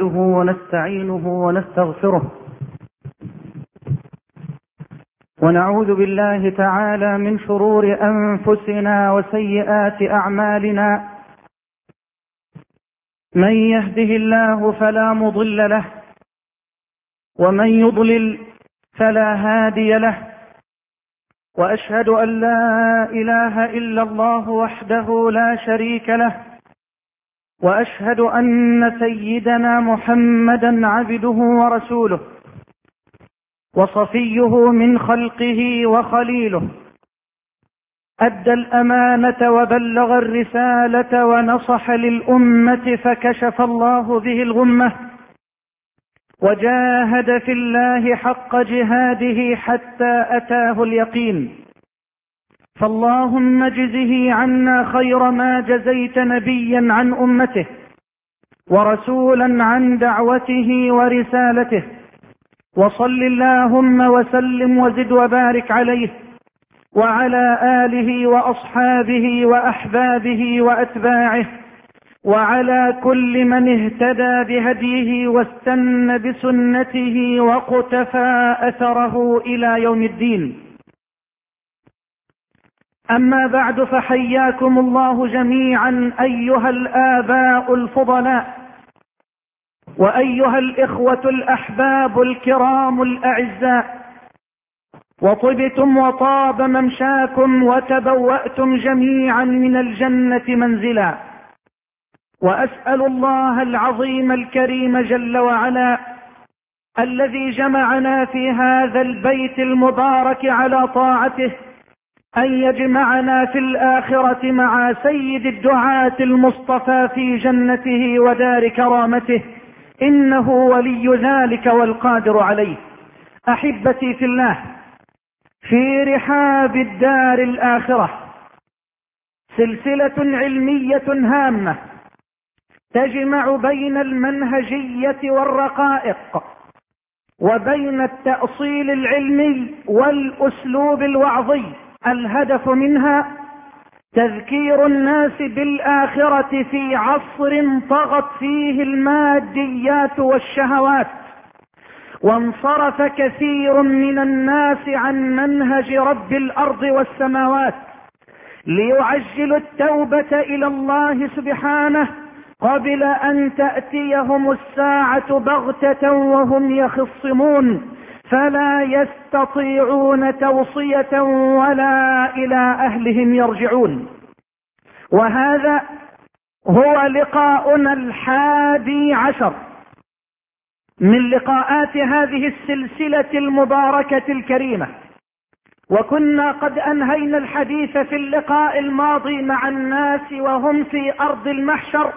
نحمده ونستعينه ونستغفره ونعوذ بالله تعالى من شرور أنفسنا وسيئات أعمالنا. من يهده الله فلا مضل له ومن يضلل فلا هادي له، وأشهد أن لا إله إلا الله وحده لا شريك له، وأشهد أن سيدنا محمدا عبده ورسوله وصفيه من خلقه وخليله، أدى الأمانة وبلغ الرسالة ونصح للأمة فكشف الله به الغمة، وجاهد في الله حق جهاده حتى أتاه اليقين. فاللهم اجزه عنا خير ما جزيت نبيا عن أمته ورسولا عن دعوته ورسالته، وصل اللهم وسلم وزد وبارك عليه وعلى آله وأصحابه وأحبابه وأتباعه وعلى كل من اهتدى بهديه واستنى بسنته وقتفى أثره إلى يوم الدين. أما بعد، فحياكم الله جميعا أيها الآباء الفضلاء، وأيها الإخوة الأحباب الكرام الأعزاء، وطبتم وطاب ممشاكم وتبوأتم جميعا من الجنة منزلا. وأسأل الله العظيم الكريم جل وعلا الذي جمعنا في هذا البيت المبارك على طاعته أن يجمعنا في الآخرة مع سيد الدعاة المصطفى في جنته ودار كرامته، إنه ولي ذلك والقادر عليه. أحبتي في الله، في رحاب الدار الآخرة سلسلة علمية هامة تجمع بين المنهجية والرقائق وبين التأصيل العلمي والأسلوب الوعظي. الهدف منها تذكير الناس بالآخرة في عصر طغت فيه الماديات والشهوات، وانصرف كثير من الناس عن منهج رب الأرض والسماوات، ليعجلوا التوبة إلى الله سبحانه قبل أن تأتيهم الساعة بغتة وهم يخصمون، فلا يستطيعون توصية ولا إلى أهلهم يرجعون. وهذا هو لقاؤنا 11 من لقاءات هذه السلسلة المباركة الكريمة، وكنا قد أنهينا الحديث في اللقاء الماضي مع الناس وهم في أرض المحشر،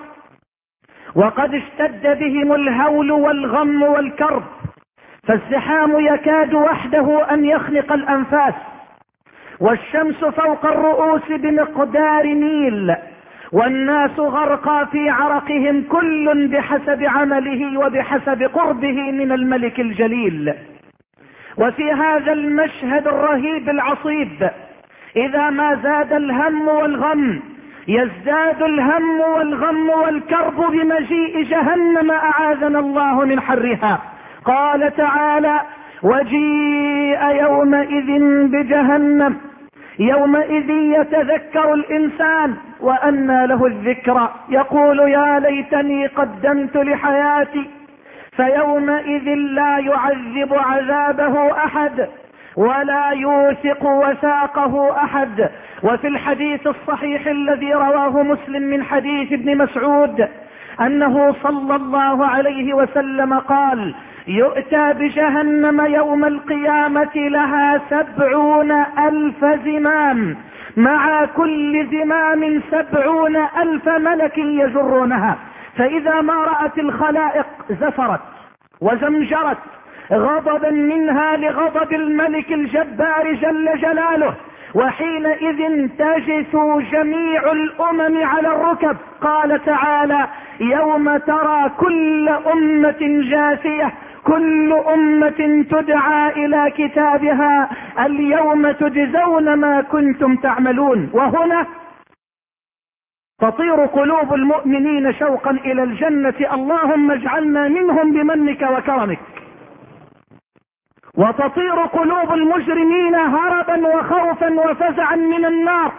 وقد اشتد بهم الهول والغم والكرب، فالزحام يكاد وحده أن يخنق الأنفاس، والشمس فوق الرؤوس بمقدار ميل، والناس غرقى في عرقهم كل بحسب عمله وبحسب قربه من الملك الجليل. وفي هذا المشهد الرهيب العصيب، إذا ما زاد الهم والغم يزداد الهم والغم والكرب بمجيء جهنم أعاذنا الله من حرها. قال تعالى: وجيء يومئذ بجهنم يومئذ يتذكر الإنسان وأنى له الذكرى يقول يا ليتني قدمت لحياتي، فيومئذ لا يعذب عذابه أحد ولا يوثق وثاقه أحد. وفي الحديث الصحيح الذي رواه مسلم من حديث ابن مسعود أنه صلى الله عليه وسلم قال: يؤتى بجهنم يوم القيامة لها 70,000 زمام، مع كل زمام 70,000 ملك يجرونها، فإذا ما رأت الخلائق زفرت وزمجرت غضبا منها لغضب الملك الجبار جل جلاله، وحينئذ تجث جميع الأمم على الركب. قال تعالى: يوم ترى كل أمة جاثية، كل أمة تدعى إلى كتابها اليوم تجزون ما كنتم تعملون. وهنا تطير قلوب المؤمنين شوقا إلى الجنة، اللهم اجعلنا منهم بمنك وكرمك. وتطير قلوب المجرمين هربا وخوفا وفزعا من النار.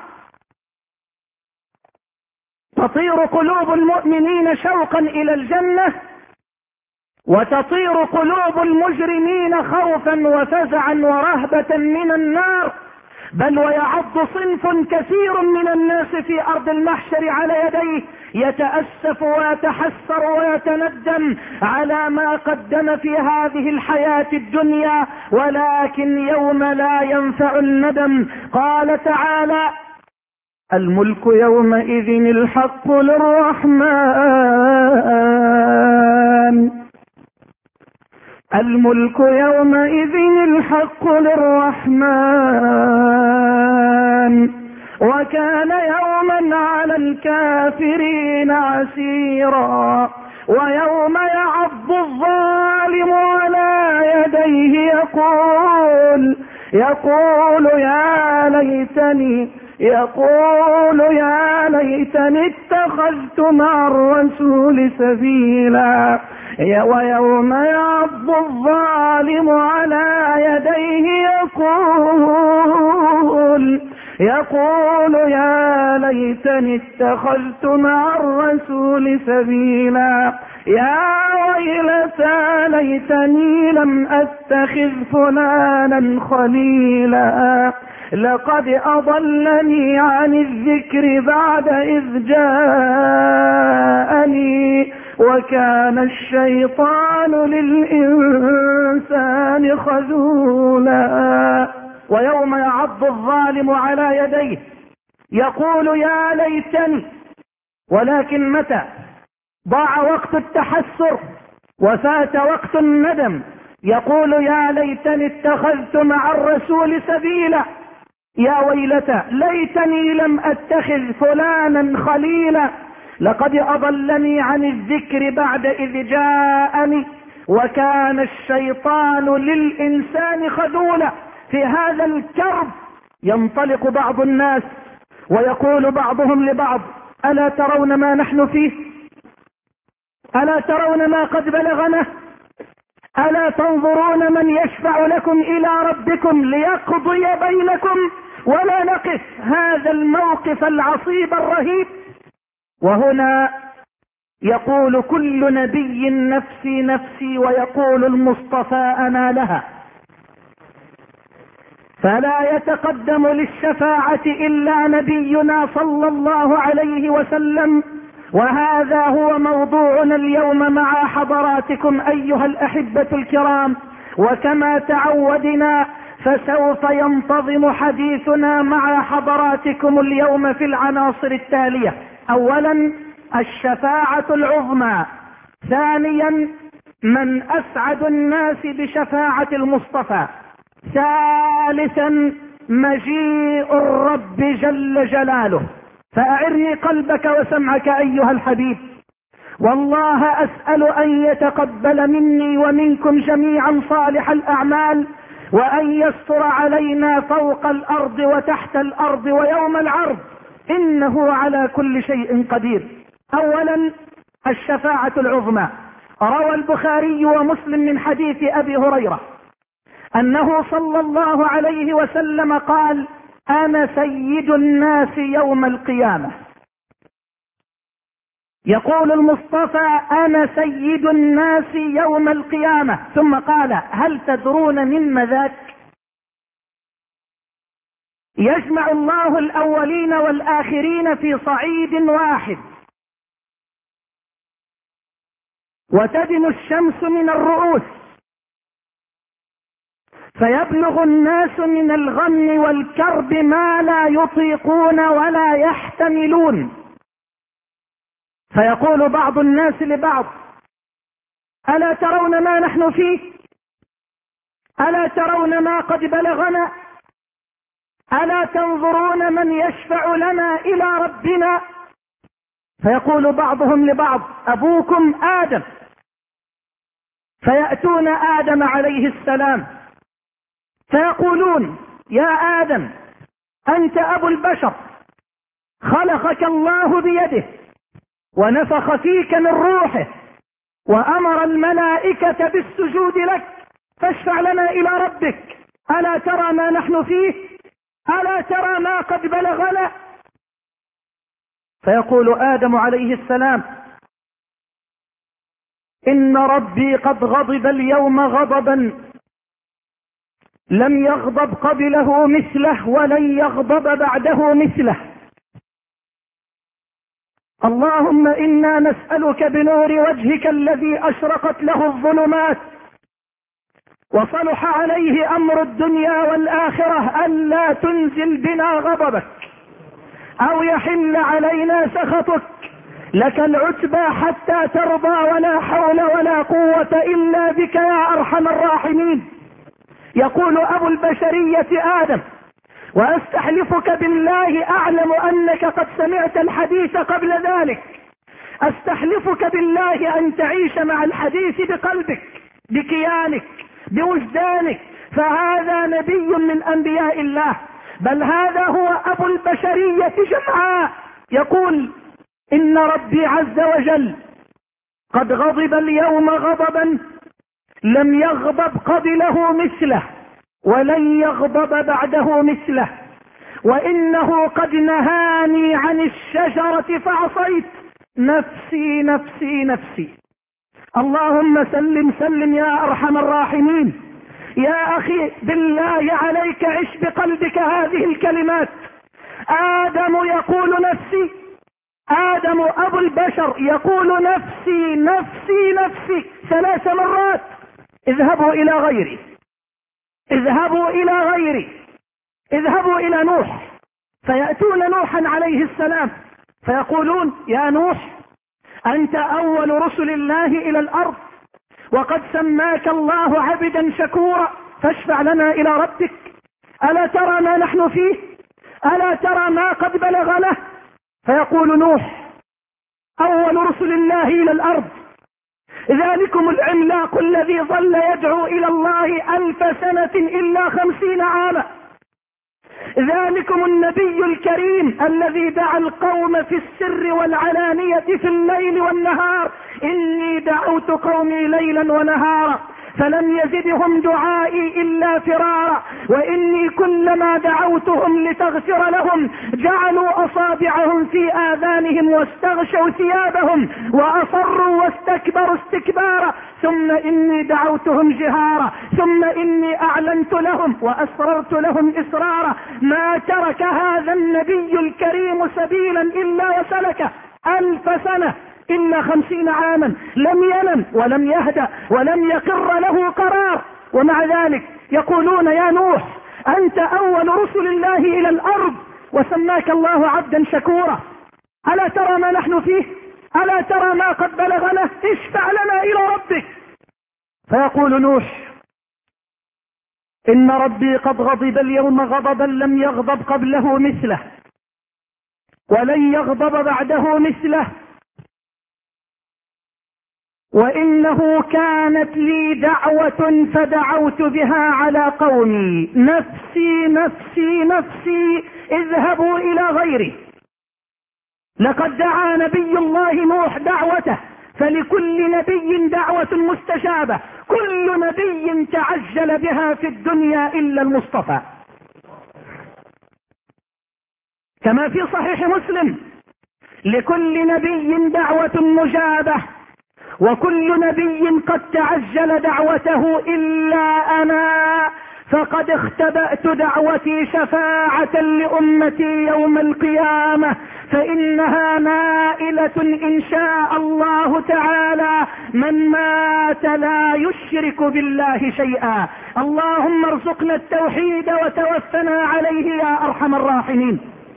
تطير قلوب المؤمنين شوقا إلى الجنة، وتطير قلوب المجرمين خوفا وفزعا ورهبة من النار. بل ويعض صنف كثير من الناس في أرض المحشر على يديه يتأسف ويتحسر ويتندم على ما قدم في هذه الحياة الدنيا، ولكن يوم لا ينفع الندم. قال تعالى: الملك يومئذ الحق للرحمن. الملك يومئذ الحق للرحمن، وكان يوما على الكافرين عسيرا. ويوم يعض الظالم على يديه يقول يا ليتني اتخذت مع الرسول سبيلا. ويوم يعض الظالم على يديه يقول يا ليتني اتخذت مع الرسول سبيلا. يا ويلتى ليتني لم اتخذ فلانا خليلا، لقد اضلني عن الذكر بعد اذ جاءني، وكان الشيطان للإنسان خذولا. ويوم يعض الظالم على يديه يقول يا ليتني، ولكن متى ضاع وقت التحسر وفات وقت الندم يقول يا ليتني اتخذت مع الرسول سبيلا. يا ويلتى ليتني لم اتخذ فلانا خليلا، لقد اضلني عن الذكر بعد اذ جاءني، وكان الشيطان للانسان خذولا. في هذا الكرب ينطلق بعض الناس ويقول بعضهم لبعض: الا ترون ما نحن فيه؟ الا ترون ما قد بلغنا؟ الا تنظرون من يشفع لكم الى ربكم ليقضي بينكم، ولا نقف هذا الموقف العصيب الرهيب. وهنا يقول كل نبي نفسي نفسي، ويقول المصطفى انا لها. فلا يتقدم للشفاعة الا نبينا صلى الله عليه وسلم. وهذا هو موضوعنا اليوم مع حضراتكم ايها الاحبة الكرام. وكما تعودنا فسوف ينتظم حديثنا مع حضراتكم اليوم في العناصر التالية: اولا الشفاعة العظمى، ثانيا من اسعد الناس بشفاعة المصطفى، ثالثا مجيء الرب جل جلاله. فأعرني قلبك وسمعك أيها الحبيب، والله أسأل أن يتقبل مني ومنكم جميعا صالح الأعمال، وأن يستر علينا فوق الأرض وتحت الأرض ويوم العرض، إنه على كل شيء قدير. أولا الشفاعة العظمى. روى البخاري ومسلم من حديث أبي هريرة أنه صلى الله عليه وسلم قال: أنا سيد الناس يوم القيامة. يقول المصطفى: أنا سيد الناس يوم القيامة. ثم قال: هل تدرون مما ذاك؟ يجمع الله الأولين والآخرين في صعيد واحد، وتدن الشمس من الرؤوس، فيبلغ الناس من الغم والكرب ما لا يطيقون ولا يحتملون، فيقول بعض الناس لبعض: ألا ترون ما نحن فيه؟ ألا ترون ما قد بلغنا؟ ألا تنظرون من يشفع لنا إلى ربنا؟ فيقول بعضهم لبعض: أبوكم آدم. فيأتون آدم عليه السلام فيقولون: يا آدم أنت أبو البشر، خلقك الله بيده ونفخ فيك من روحه وأمر الملائكة بالسجود لك، فاشفع لنا إلى ربك. ألا ترى ما نحن فيه؟ ألا ترى ما قد بلغنا؟ فيقول آدم عليه السلام: إن ربي قد غضب اليوم غضبا لم يغضب قبله مثله ولن يغضب بعده مثله. اللهم إنا نسألك بنور وجهك الذي أشرقت له الظلمات وصلح عليه أمر الدنيا والآخرة ألا تنزل بنا غضبك أو يحل علينا سخطك. لك العتبى حتى ترضى ولا حول ولا قوة إلا بك يا أرحم الراحمين. يقول أبو البشرية آدم: وأستحلفك بالله أعلم أنك قد سمعت الحديث قبل ذلك، أستحلفك بالله أن تعيش مع الحديث بقلبك بكيانك بوجدانك، فهذا نبي من أنبياء الله، بل هذا هو أبو البشرية جمعاء. يقول: إن ربي عز وجل قد غضب اليوم غضبا لم يغضب قبله مثله ولن يغضب بعده مثله، وإنه قد نهاني عن الشجرة فعصيت، نفسي نفسي نفسي. اللهم سلم سلم يا أرحم الراحمين. يا أخي بالله عليك عش بقلبك هذه الكلمات. آدم يقول نفسي، آدم أبو البشر يقول نفسي نفسي نفسي 3 مرات. اذهبوا إلى غيري، اذهبوا إلى غيري، اذهبوا إلى نوح، فيأتون نوحا عليه السلام فيقولون: يا نوح أنت أول رسل الله إلى الأرض وقد سماك الله عبدا شكورا، فاشفع لنا إلى ربك. ألا ترى ما نحن فيه؟ ألا ترى ما قد بلغنا؟ فيقول نوح: أول رسل الله إلى الأرض ذلكم العملاق الذي ظل يدعو إلى الله 1000 سنة إلا 50 عاما، ذلكم النبي الكريم الذي دعا القوم في السر والعلانية في الليل والنهار: إني دعوت قومي ليلا ونهارا فلم يزدهم دعائي إلا فرارا، وإني كلما دعوتهم لتغفر لهم جعلوا أصابعهم في آذانهم واستغشوا ثيابهم وأصروا واستكبروا استكبارا، ثم إني دعوتهم جهارا ثم إني أعلنت لهم وأسررت لهم إسرارا. ما ترك هذا النبي الكريم سبيلا إلا وسلكه 1000 سنة إلا 50 عاما، لم ينم ولم يهدأ ولم يقر له قرار. ومع ذلك يقولون: يا نوح أنت أول رسل الله إلى الأرض وسماك الله عبدا شكورا، ألا ترى ما نحن فيه؟ ألا ترى ما قد بلغنا؟ اشفع لنا إلى ربك. فيقول نوح: إن ربي قد غضب اليوم غضبا لم يغضب قبله مثله ولن يغضب بعده مثله، وإنه كانت لي دعوة فدعوت بها على قومي، نفسي نفسي نفسي اذهبوا إلى غيري. لقد دعا نبي الله نوح دعوته، فلكل نبي دعوة مستجابة، كل نبي تعجل بها في الدنيا إلا المصطفى. كما في صحيح مسلم: لكل نبي دعوة مجابة وكل نبي قد تعجل دعوته إلا أنا، فقد اختبأت دعوتي شفاعة لأمتي يوم القيامة، فإنها نائلة إن شاء الله تعالى من مات لا يشرك بالله شيئا. اللهم ارزقنا التوحيد وتوفنا عليه يا أرحم الراحمين.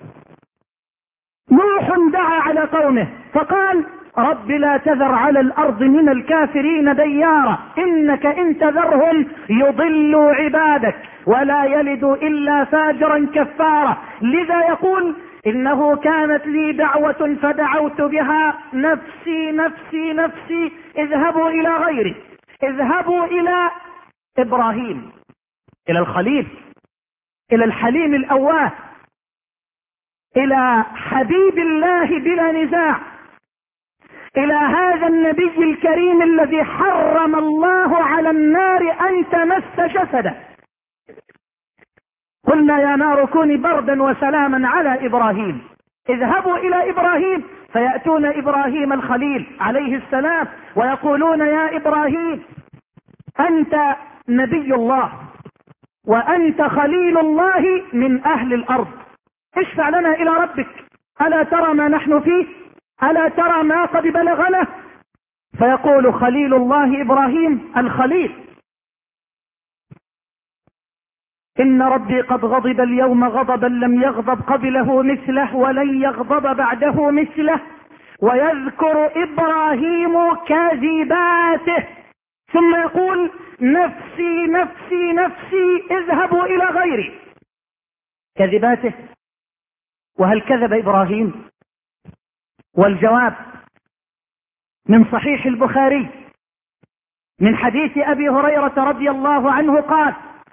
نوح دعا على قومه فقال: رب لا تذر على الأرض من الكافرين ديارا، إنك إن تذرهم يضلوا عبادك ولا يلدوا إلا فاجرا كفارا. لذا يقول: إنه كانت لي دعوة فدعوت بها، نفسي نفسي نفسي اذهبوا إلى غيري، اذهبوا إلى إبراهيم، إلى الخليل، إلى الحليم الأواه، إلى حبيب الله بلا نزاع، إلى هذا النبي الكريم الذي حرم الله على النار أن تمس جسده. قلنا يا نار كوني بردا وسلاما على إبراهيم. اذهبوا إلى إبراهيم فيأتون إبراهيم الخليل عليه السلام ويقولون يا إبراهيم أنت نبي الله وأنت خليل الله من أهل الأرض، اشفع لنا إلى ربك، ألا ترى ما نحن فيه؟ ألا ترى ما قد بلغنا؟ فيقول خليل الله إبراهيم الخليل إن ربي قد غضب اليوم غضبا لم يغضب قبله مثله ولن يغضب بعده مثله. ويذكر إبراهيم كاذباته ثم يقول نفسي نفسي نفسي اذهبوا إلى غيري. كذباته. وهل كذب إبراهيم؟ والجواب من صحيح البخاري من حديث أبي هريرة رضي الله عنه قال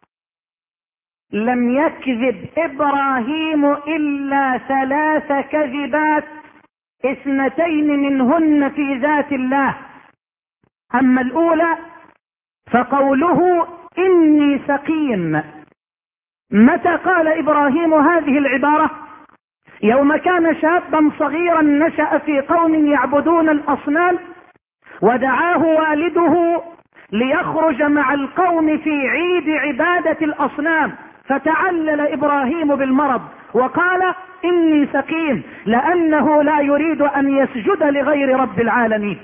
لم يكذب إبراهيم إلا 3 كذبات 2 منهن في ذات الله. أما الأولى فقوله إني سقيم. متى قال إبراهيم هذه العبارة؟ يوم كان شابا صغيرا نشأ في قوم يعبدون الأصنام، ودعاه والده ليخرج مع القوم في عيد عبادة الأصنام، فتعلل إبراهيم بالمرض وقال إني سقيم، لأنه لا يريد أن يسجد لغير رب العالمين.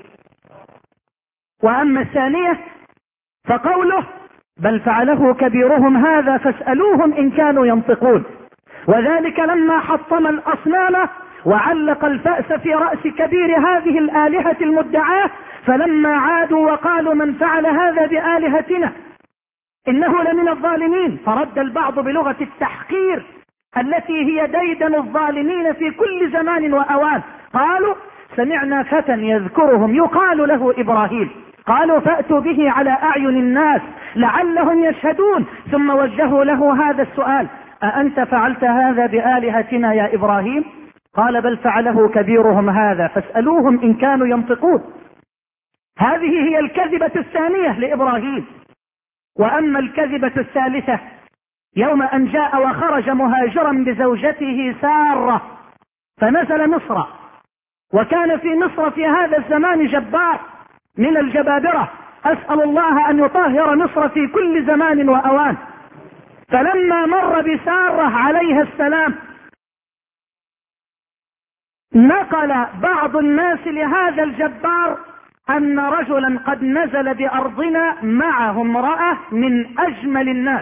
وأما الثانية فقوله بل فعله كبيرهم هذا فاسألوهم إن كانوا ينطقون، وذلك لما حطم الأصنام وعلق الفأس في رأس كبير هذه الآلهة المدعاة، فلما عادوا وقالوا من فعل هذا بآلهتنا إنه لمن الظالمين، فرد البعض بلغة التحقير التي هي ديدن الظالمين في كل زمان وأوان، قالوا سمعنا فتى يذكرهم يقال له إبراهيم، قالوا فأتوا به على أعين الناس لعلهم يشهدون، ثم وجهوا له هذا السؤال أأنت فعلت هذا بآلهتنا يا إبراهيم؟ قال بل فعله كبيرهم هذا فاسألوهم إن كانوا ينطقون. هذه هي الكذبة الثانية لإبراهيم. وأما الكذبة الثالثة يوم أن جاء وخرج مهاجرا بزوجته سارة فنزل مصر، وكان في مصر في هذا الزمان جبار من الجبابرة، أسأل الله أن يطهر مصر في كل زمان وأوان. فلما مر بسارة عليها السلام نقل بعض الناس لهذا الجبار أن رجلا قد نزل بأرضنا معه امرأة من أجمل الناس،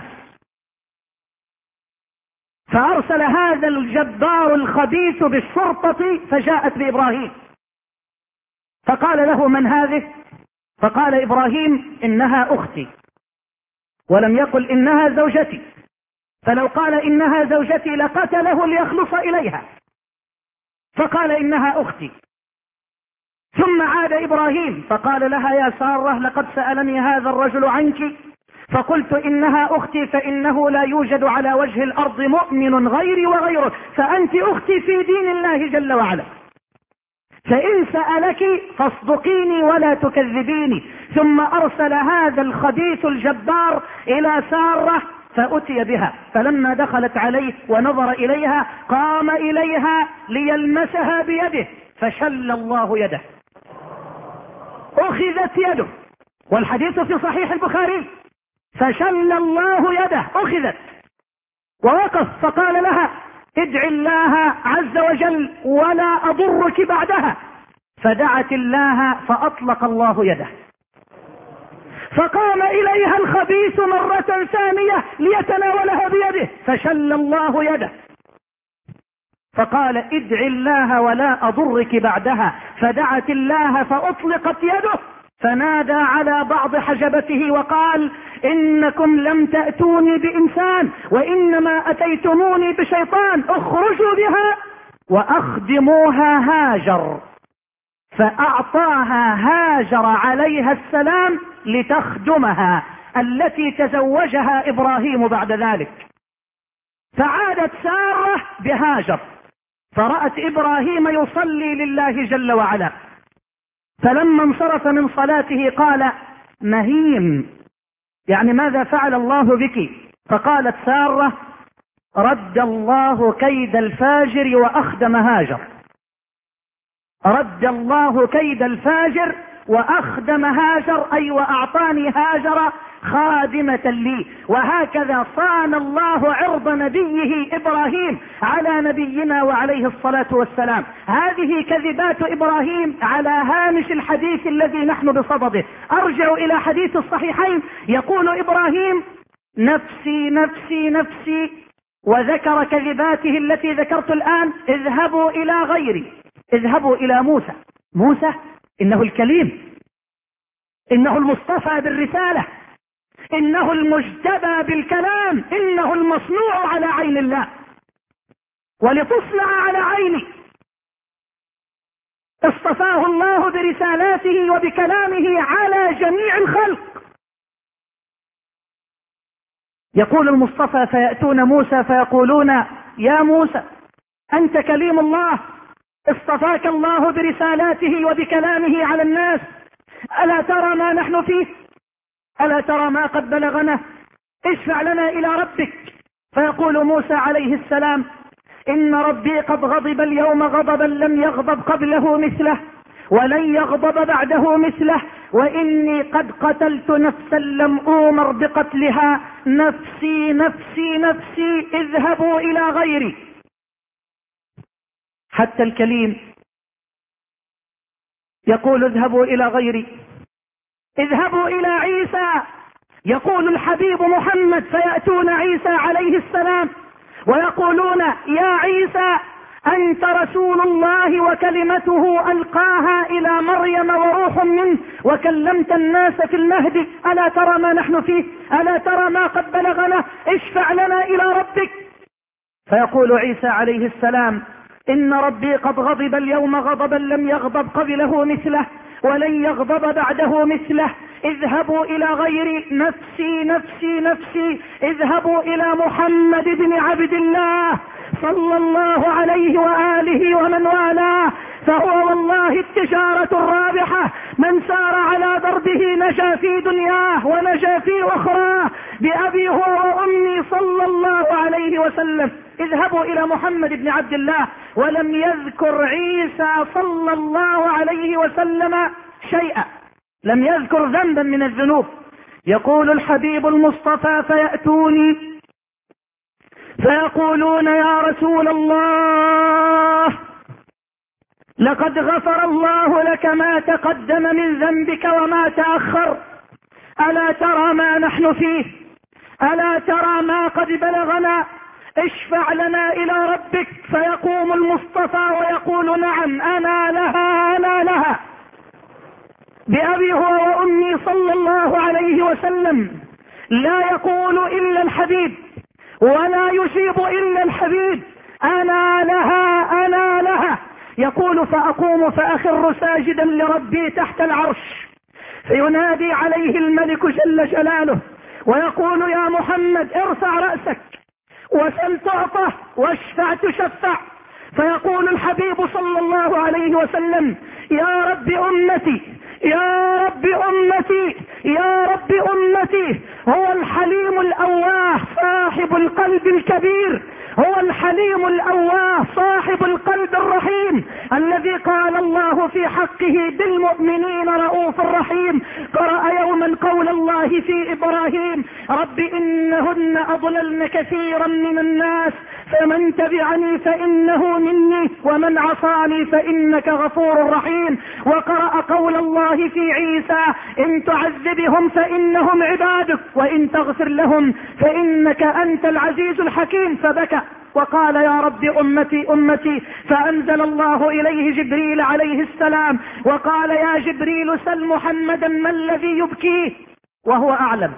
فأرسل هذا الجبار الخبيث بالشرطة فجاءت بإبراهيم، فقال له من هذه؟ فقال إبراهيم إنها أختي، ولم يقل إنها زوجتي، فلو قال إنها زوجتي لقتله ليخلص إليها، فقال إنها أختي. ثم عاد إبراهيم فقال لها يا سارة لقد سألني هذا الرجل عنك فقلت إنها أختي، فإنه لا يوجد على وجه الأرض مؤمن غيري وغيره، فأنت أختي في دين الله جل وعلا، فإن سألك فاصدقيني ولا تكذبيني. ثم أرسل هذا الخبيث الجبار إلى سارة فأتي بها، فلما دخلت عليه ونظر إليها قام إليها ليلمسها بيده فشل الله يده، أخذت يده، والحديث في صحيح البخاري، فشل الله يده أخذت، ووقف فقال لها ادعي الله عز وجل ولا أضرك بعدها، فدعت الله فأطلق الله يده، فقام إليها الخبيث مرة ثانية ليتناولها بيده فشل الله يده، فقال ادعي الله ولا أضرك بعدها، فدعت الله فأطلقت يده، فنادى على بعض حجبته وقال إنكم لم تأتوني بإنسان وإنما أتيتموني بشيطان، اخرجوا بها وأخدموها هاجر، فأعطاها هاجر عليها السلام لتخدمها التي تزوجها إبراهيم بعد ذلك، فعادت سارة بهاجر فرأت إبراهيم يصلي لله جل وعلا، فلما انصرف من صلاته قال: مهيم، يعني ماذا فعل الله بك؟ فقالت سارة: رد الله كيد الفاجر وأخدم هاجر. رد الله كيد الفاجر وأخدم هاجر، أي وأعطاني هاجر خادمة لي. وهكذا صان الله عرض نبيه إبراهيم على نبينا وعليه الصلاة والسلام. هذه كذبات إبراهيم على هامش الحديث الذي نحن بصدده. أرجع إلى حديث الصحيحين، يقول إبراهيم: نفسي نفسي نفسي، وذكر كذباته التي ذكرت الآن: اذهبوا إلى غيري، اذهبوا إلى موسى. موسى إنه الكليم، إنه المصطفى بالرسالة، إنه المجتبى بالكلام، إنه المصنوع على عين الله ولتصنع على عيني. اصطفاه الله برسالاته وبكلامه على جميع الخلق. يقول المصطفى: فيأتون موسى فيقولون: يا موسى أنت كليم الله، اصطفاك الله برسالاته وبكلامه على الناس، ألا ترى ما نحن فيه؟ ألا ترى ما قد بلغنا؟ اشفع لنا إلى ربك. فيقول موسى عليه السلام: إن ربي قد غضب اليوم غضبا لم يغضب قبله مثله ولن يغضب بعده مثله، وإني قد قتلت نفسا لم أؤمر بقتلها، نفسي نفسي نفسي، اذهبوا إلى غيري. حتى الكليم يقول: اذهبوا إلى غيري. اذهبوا إلى عيسى، يقول الحبيب محمد: فيأتون عيسى عليه السلام ويقولون: يا عيسى أنت رسول الله وكلمته ألقاها إلى مريم وروح منه وكلمت الناس في المهد، ألا ترى ما نحن فيه؟ ألا ترى ما قد بلغنا؟ اشفع لنا إلى ربك. فيقول عيسى عليه السلام: إن ربي قد غضب اليوم غضبا لم يغضب قبله مثله ولن يغضب بعده مثله، اذهبوا إلى غيري، نفسي نفسي نفسي، اذهبوا إلى محمد بن عبد الله صلى الله عليه وآله ومن والاه، فهو والله التجارة الرابحة، من سار على دربه نجا في دنياه ونجا في أخراه، بأبي هو وأمي صلى الله عليه وسلم. اذهبوا إلى محمد بن عبد الله. ولم يذكر عيسى صلى الله عليه وسلم شيئا، لم يذكر ذنبا من الذنوب. يقول الحبيب المصطفى: فيأتوني فيقولون: يا رسول الله لقد غفر الله لك ما تقدم من ذنبك وما تأخر، ألا ترى ما نحن فيه؟ ألا ترى ما قد بلغنا؟ اشفع لنا إلى ربك. فيقوم المصطفى ويقول: نعم أنا لها أنا لها، بأبي هو وأمي صلى الله عليه وسلم. لا يقول إلا الحبيب ولا يجيب إلا الحبيب: أنا لها أنا لها. يقول: فأقوم فأخر ساجدا لربي تحت العرش، فينادي عليه الملك جل جلاله ويقول: يا محمد ارفع رأسك وسل تعطى واشفع تشفع. فيقول الحبيب صلى الله عليه وسلم: يا رب أمتي يا رب أمتي يا رب أمتي. هو الحليم الأواه صاحب القلب الكبير، هو الحليم الأواه صاحب القلب الرحيم، الذي قال الله في حقه: بالمؤمنين رؤوف رحيم. قرأ يوما قول الله في إبراهيم: رب إنهن أضللن كثيرا من الناس فمن تبعني فإنه مني ومن عصاني فإنك غفور رحيم. وقرأ قول الله في عيسى: إن تعذبهم فإنهم عبادك وإن تغفر لهم فإنك أنت العزيز الحكيم. فبكى وقال: يا رب أمتي أمتي. فأنزل الله إليه جبريل عليه السلام وقال: يا جبريل سل محمدا ما الذي يبكيه، وهو أعلم.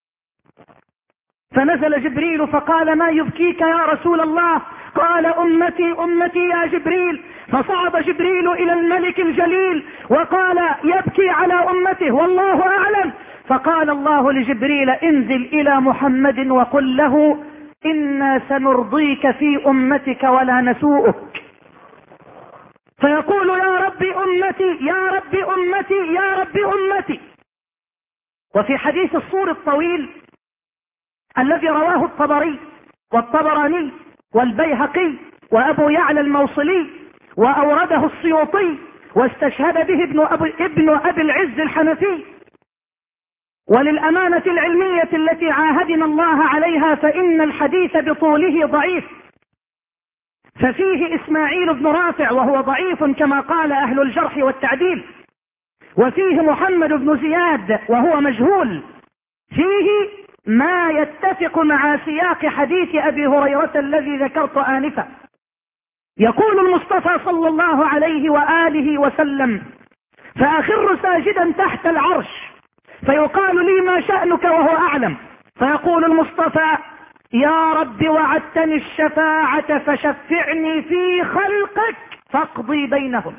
فنزل جبريل فقال: ما يبكيك يا رسول الله؟ قال: أمتي أمتي يا جبريل. فصعد جبريل إلى الملك الجليل وقال: يبكي على أمته والله أعلم. فقال الله لجبريل: انزل إلى محمد وقل له: إنا سنرضيك في أمتك ولا نسوءك. فيقول يا رب أمتي يا رب أمتي يا رب أمتي. وفي حديث الصور الطويل الذي رواه الطبري والطبراني والبيهقي وأبو يعلى الموصلي وأورده السيوطي واستشهد به ابن أبي العز الحنفي، وللأمانة العلمية التي عاهدنا الله عليها فإن الحديث بطوله ضعيف، ففيه إسماعيل بن رافع وهو ضعيف كما قال أهل الجرح والتعديل، وفيه محمد بن زياد وهو مجهول، فيه ما يتفق مع سياق حديث أبي هريرة الذي ذكرت آنفا. يقول المصطفى صلى الله عليه وآله وسلم: فأخر ساجدا تحت العرش فيقال لي ما شأنك وهو أعلم، فيقول المصطفى: يا رب وعدتني الشفاعة فشفعني في خلقك فاقضي بينهم.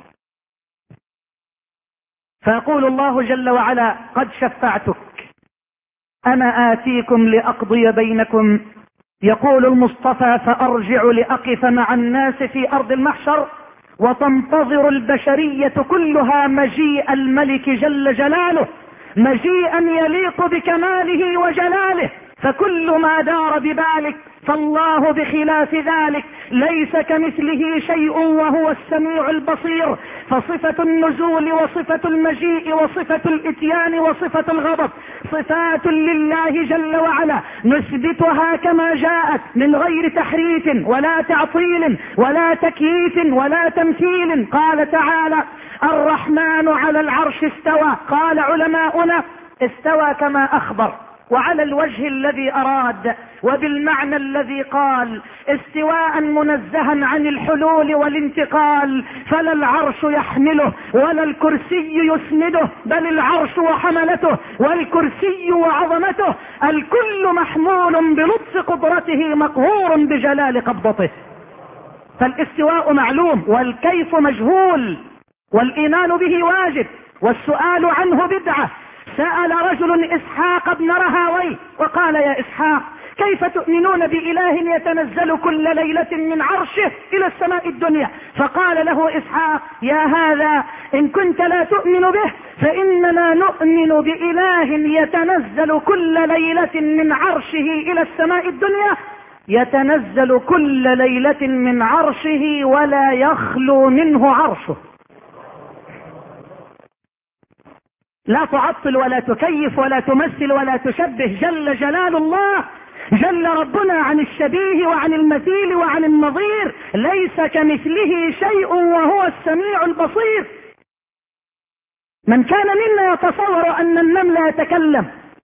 فيقول الله جل وعلا: قد شفعتك، أنا آتيكم لأقضي بينكم. يقول المصطفى: فأرجع لأقف مع الناس في أرض المحشر وتنتظر البشرية كلها مجيء الملك جل جلاله مجيئا يليق بكماله وجلاله، فكل ما دار ببالك فالله بخلاف ذلك ليس كمثله شيء وهو السميع البصير. فصفة النزول وصفة المجيء وصفة الاتيان وصفة الغضب صفات لله جل وعلا نثبتها كما جاءت من غير تحريف ولا تعطيل ولا تكييف ولا تمثيل. قال تعالى: الرحمن على العرش استوى. قال علماؤنا: استوى كما أخبر، وعلى الوجه الذي أراد، وبالمعنى الذي قال، استواء منزها عن الحلول والانتقال، فلا العرش يحمله ولا الكرسي يسنده، بل العرش وحملته والكرسي وعظمته، الكل محمول بلطف قدرته مقهور بجلال قبضته. فالاستواء معلوم والكيف مجهول، والإيمان به واجب والسؤال عنه بدعة. سأل رجل إسحاق بن رهاويه وقال: يا إسحاق، كيف تؤمنون بإله يتنزل كل ليلة من عرشه إلى السماء الدنيا؟ فقال له إسحاق: يا هذا، إن كنت لا تؤمن به فإننا نؤمن بإله يتنزل كل ليلة من عرشه إلى السماء الدنيا، يتنزل كل ليلة من عرشه ولا يخلو منه عرشه. لا تعطل ولا تكيف ولا تمثل ولا تشبه، جل جلال الله، جل ربنا عن الشبيه وعن المثيل وعن النظير، ليس كمثله شيء وهو السميع البصير. من كان منا يتصور أن النمل يتكلم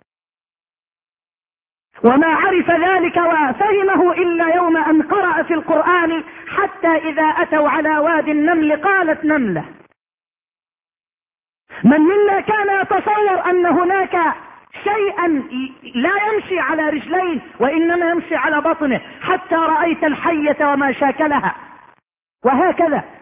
وما عرف ذلك وفهمه إلا يوم أن قرأ في القرآن حتى إذا أتوا على وادي النمل قالت نملة. من منا كان يتصور أن هناك شيئا لا يمشي على رجلين وإنما يمشي على بطنه، حتى رأيت الحية وما شاكلها. وهكذا